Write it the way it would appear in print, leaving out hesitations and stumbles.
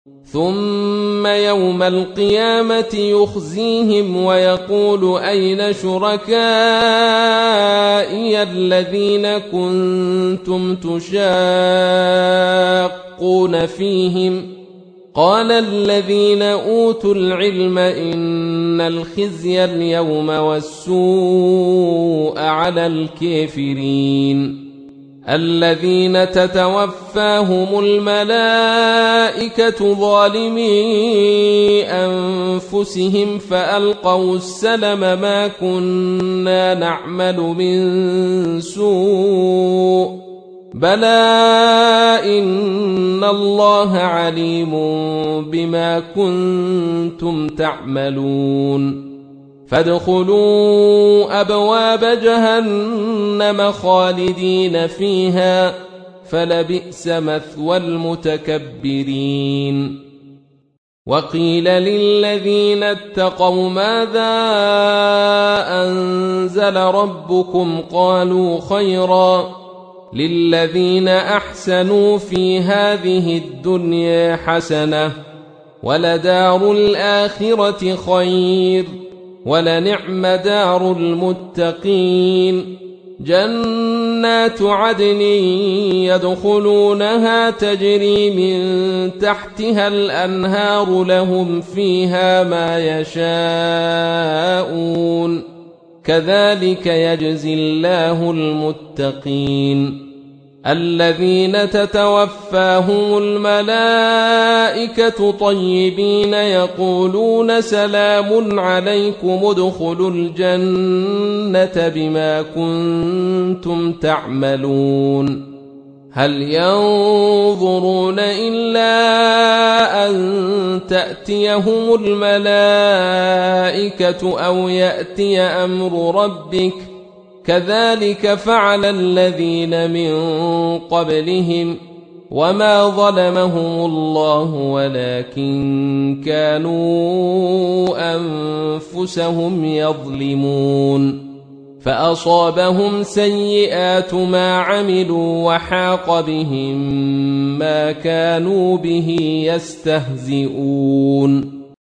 ثم يوم القيامة يخزيهم ويقول أين شركائي الذين كنتم تشاقون فيهم قال الذين أوتوا العلم إن الخزي اليوم والسوء على الكافرين الذين تتوفاهم الملائكة ظالمي أنفسهم فألقوا السلم ما كنا نعمل من سوء بلى إن الله عليم بما كنتم تعملون فادخلوا أبواب جهنم خالدين فيها فلبئس مثوى المتكبرين وقيل للذين اتقوا ماذا أنزل ربكم قالوا خيرا للذين أحسنوا في هذه الدنيا حسنة ولدار الآخرة خير ولنعم دار المتقين جنات عدن يدخلونها تجري من تحتها الأنهار لهم فيها ما يشاءون كذلك يجزي الله المتقين الذين تتوفاهم الملائكة طيبين يقولون سلام عليكم ادخلوا الجنة بما كنتم تعملون هل ينظرون إلا أن تأتيهم الملائكة أو يأتي أمر ربك كذلك فعل الذين من قبلهم وما ظلمهم الله ولكن كانوا أنفسهم يظلمون فأصابهم سيئات ما عملوا وحاق بهم ما كانوا به يستهزئون